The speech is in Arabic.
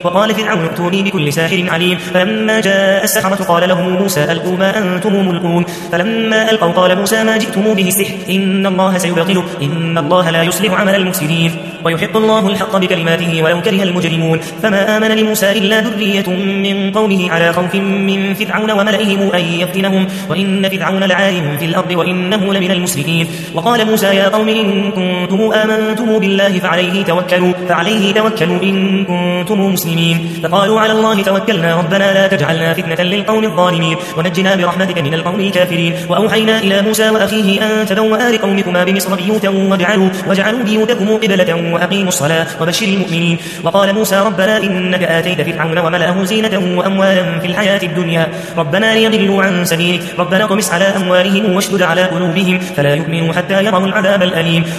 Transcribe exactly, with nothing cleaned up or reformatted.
وقال فرعون ائتوني بكل ساحر عليم. فلما جاء السحرة قال لهم موسى ألقوا ما أنتم ملقون. فلما ألقوا قال موسى ما جئتم به السحر إن الله سيبطله إن الله لا يصلح عمل المفسدين ويحق الله الحق بكلماته ولو كره المجرمون. فما آمن لموسى إلا ذرية من قومه على خوف من فرعون وملئهم أن يفتنهم وإن فرعون لعال في الأرض وإنه لمن المسرفين. وقال موسى يا قوم إن كنتم آمنتم بالله فعليه توكلوا فعليه توكلوا إن كنتم مسلمين. فقالوا على الله توكلنا ربنا لا تجعلنا فتنة للقوم الظالمين ونجنا برحمتك من القوم الكافرين. وأوحينا إلى موسى وأخيه أن تبوأ لقومكما بمصر بيوتا واجعلوا, واجعلوا بيوتكم قبلة وأقيموا الصلاة وبشر المؤمنين. وقال موسى ربنا إنك آتيت فرعون وملأه زينة وأموالا في الحياة الدنيا ربنا ليضلوا عن سبيلك ربنا اطمس على أموالهم واشدد على قلوبهم فلا يؤمنوا حتى يروا العذاب الأليم.